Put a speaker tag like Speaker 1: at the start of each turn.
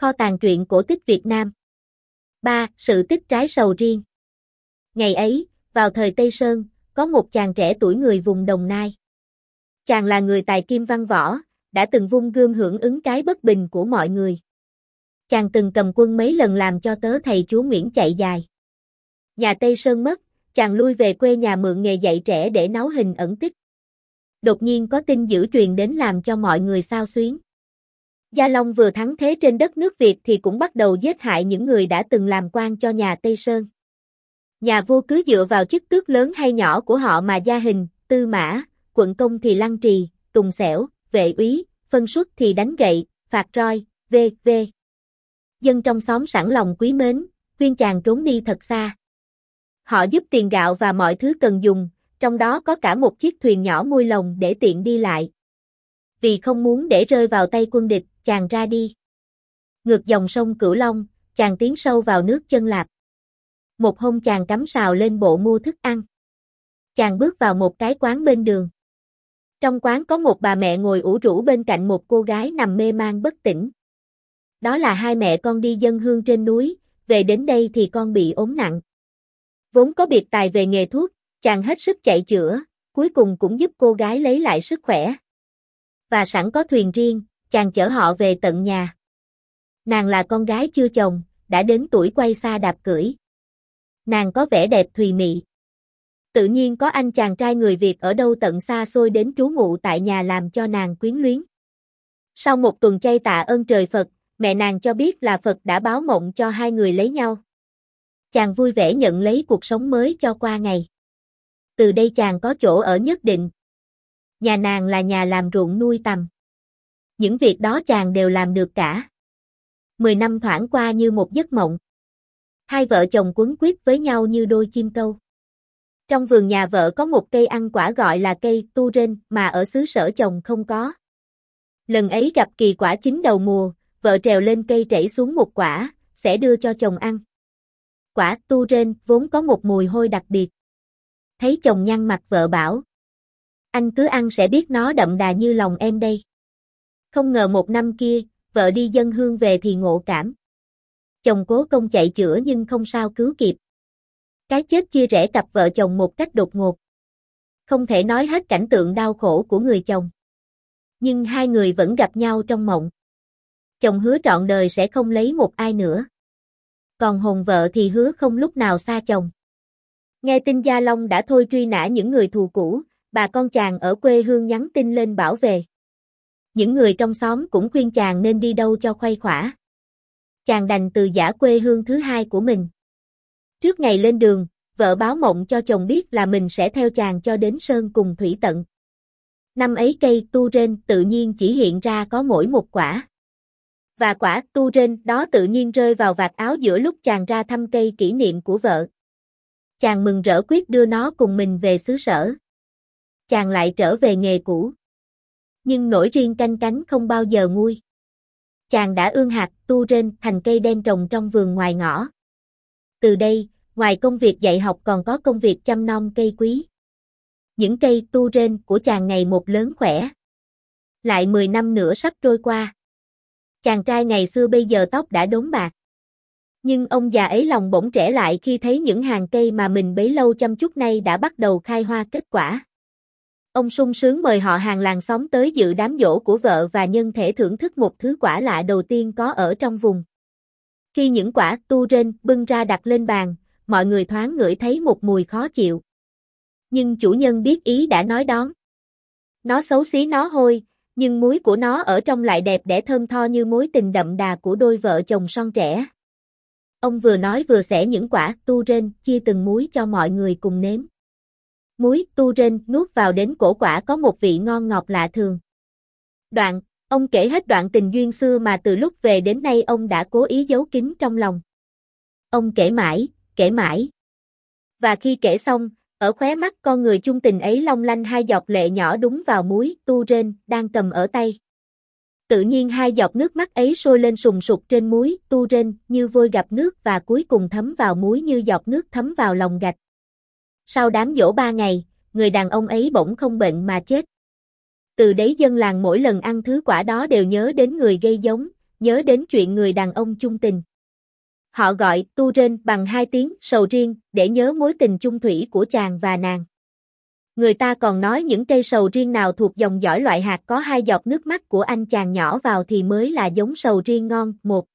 Speaker 1: Kho tàng truyện cổ tích Việt Nam. 3. Sự tích trái sầu riêng. Ngày ấy, vào thời Tây Sơn, có một chàng trẻ tuổi người vùng Đồng Nai. Chàng là người tài kim văn võ, đã từng vung gươm hưởng ứng cái bất bình của mọi người. Chàng từng cầm quân mấy lần làm cho tớ thầy chúa Nguyễn chạy dài. Nhà Tây Sơn mất, chàng lui về quê nhà mượn nghề dạy trẻ để náu hình ẩn tích. Đột nhiên có tin dữ truyền đến làm cho mọi người xao xuyến. Gia Long vừa thắng thế trên đất nước Việt thì cũng bắt đầu giết hại những người đã từng làm quan cho nhà Tây Sơn. Nhà vua cứ dựa vào chức tước lớn hay nhỏ của họ mà gia hình, tư mã, quận công thì lăng trì, tùng xẻo, vệ úy, phân suất thì đánh gậy, phạt roi, v.v. Dân trong xóm sẵn lòng quý mến, khuyên chàng trốn đi thật xa. Họ giúp tiền gạo và mọi thứ cần dùng, trong đó có cả một chiếc thuyền nhỏ mui lồng để tiện đi lại. Vì không muốn để rơi vào tay quân địch, chàng ra đi. Ngược dòng sông Cửu Long, chàng tiến sâu vào nước Chân Lạp. Một hôm chàng cắm sào lên bộ mua thức ăn. Chàng bước vào một cái quán bên đường. Trong quán có một bà mẹ ngồi ủ rũ bên cạnh một cô gái nằm mê man bất tỉnh. Đó là hai mẹ con đi dâng hương trên núi, về đến đây thì con bị ốm nặng. Vốn có biệt tài về nghề thuốc, chàng hết sức chạy chữa, cuối cùng cũng giúp cô gái lấy lại sức khỏe. Và sẵn có thuyền riêng, chàng chở họ về tận nhà. Nàng là con gái chưa chồng, đã đến tuổi quay xa đạp cưỡi. Nàng có vẻ đẹp thùy mị. Tự nhiên có anh chàng trai người Việt ở đâu tận xa xôi đến trú ngụ tại nhà làm cho nàng quyến luyến. Sau một tuần chay tạ ơn trời Phật, mẹ nàng cho biết là Phật đã báo mộng cho hai người lấy nhau. Chàng vui vẻ nhận lấy cuộc sống mới cho qua ngày. Từ đây chàng có chỗ ở nhất định. Nhà nàng là nhà làm ruộng nuôi tầm. Những việc đó chàng đều làm được cả. 10 năm thoảng qua như một giấc mộng. Hai vợ chồng quấn quýt với nhau như đôi chim câu. Trong vườn nhà vợ có một cây ăn quả gọi là cây tu rên mà ở xứ Sở chồng không có. Lần ấy gặp kỳ quả chín đầu mùa, vợ trèo lên cây trảy xuống một quả, sẽ đưa cho chồng ăn. Quả tu rên vốn có một mùi hôi đặc biệt. Thấy chồng nhăn mặt vợ bảo: anh cứ ăn sẽ biết nó đậm đà như lòng em đây. Không ngờ một năm kia, vợ đi dâng hương về thì ngộ cảm. Chồng cố công chạy chữa nhưng không sao cứu kịp. Cái chết chia rẽ cặp vợ chồng một cách đột ngột. Không thể nói hết cảnh tượng đau khổ của người chồng. Nhưng hai người vẫn gặp nhau trong mộng. Chồng hứa trọn đời sẽ không lấy một ai nữa. Còn hồn vợ thì hứa không lúc nào xa chồng. Nghe tin Gia Long đã thôi truy nã những người thù cũ, bà con chàng ở quê hương nhắn tin lên bảo về. Những người trong xóm cũng khuyên chàng nên đi đâu cho khuây khỏa. Chàng đành từ giã quê hương thứ hai của mình. Trước ngày lên đường, vợ báo mộng cho chồng biết là mình sẽ theo chàng cho đến sơn cùng thủy tận. Năm ấy cây tu rên tự nhiên chỉ hiện ra có mỗi một quả. Và quả tu rên đó tự nhiên rơi vào vạt áo giữa lúc chàng ra thăm cây kỷ niệm của vợ. Chàng mừng rỡ quyết đưa nó cùng mình về xứ Sở. Chàng lại trở về nghề cũ. Nhưng nổi riêng canh cánh không bao giờ nguôi. Chàng đã ươm hạt tu rên thành cây đem trồng trong vườn ngoài ngõ. Từ đây, ngoài công việc dạy học còn có công việc chăm nom cây quý. Những cây tu rên của chàng ngày một lớn khỏe. Lại 10 năm nữa sắp trôi qua. Chàng trai ngày xưa bây giờ tóc đã đốm bạc. Nhưng ông già ấy lòng bỗng trẻ lại khi thấy những hàng cây mà mình bấy lâu chăm chút nay đã bắt đầu khai hoa kết quả. Ông sung sướng mời họ hàng làng xóm tới dự đám giỗ của vợ và nhân thể thưởng thức một thứ quả lạ đầu tiên có ở trong vùng. Khi những quả tu rên bưng ra đặt lên bàn, mọi người thoáng ngửi thấy một mùi khó chịu. Nhưng chủ nhân biết ý đã nói đón. Nó xấu xí nó hôi, nhưng múi của nó ở trong lại đẹp đẽ thơm tho như mối tình đậm đà của đôi vợ chồng son trẻ. Ông vừa nói vừa xẻ những quả tu rên chia từng múi cho mọi người cùng nếm. Múi tu rên nuốt vào đến cổ quả có một vị ngon ngọt lạ thường. Ông kể hết đoạn tình duyên xưa mà từ lúc về đến nay ông đã cố ý giấu kín trong lòng. Ông kể mãi. Và khi kể xong, ở khóe mắt con người chung tình ấy long lanh hai giọt lệ nhỏ đúng vào múi tu rên đang cầm ở tay. Tự nhiên hai giọt nước mắt ấy sôi lên sùng sục trên múi tu rên như vôi gặp nước và cuối cùng thấm vào múi như giọt nước thấm vào lòng gạch. Sau đám giỗ 3 ngày, người đàn ông ấy bỗng không bệnh mà chết. Từ đấy dân làng mỗi lần ăn thứ quả đó đều nhớ đến người gây giống, nhớ đến chuyện người đàn ông chung tình. Họ gọi tu rên bằng 2 tiếng sầu riêng để nhớ mối tình chung thủy của chàng và nàng. Người ta còn nói những cây sầu riêng nào thuộc dòng dõi loại hạt có 2 giọt nước mắt của anh chàng nhỏ vào thì mới là giống sầu riêng ngon. 1.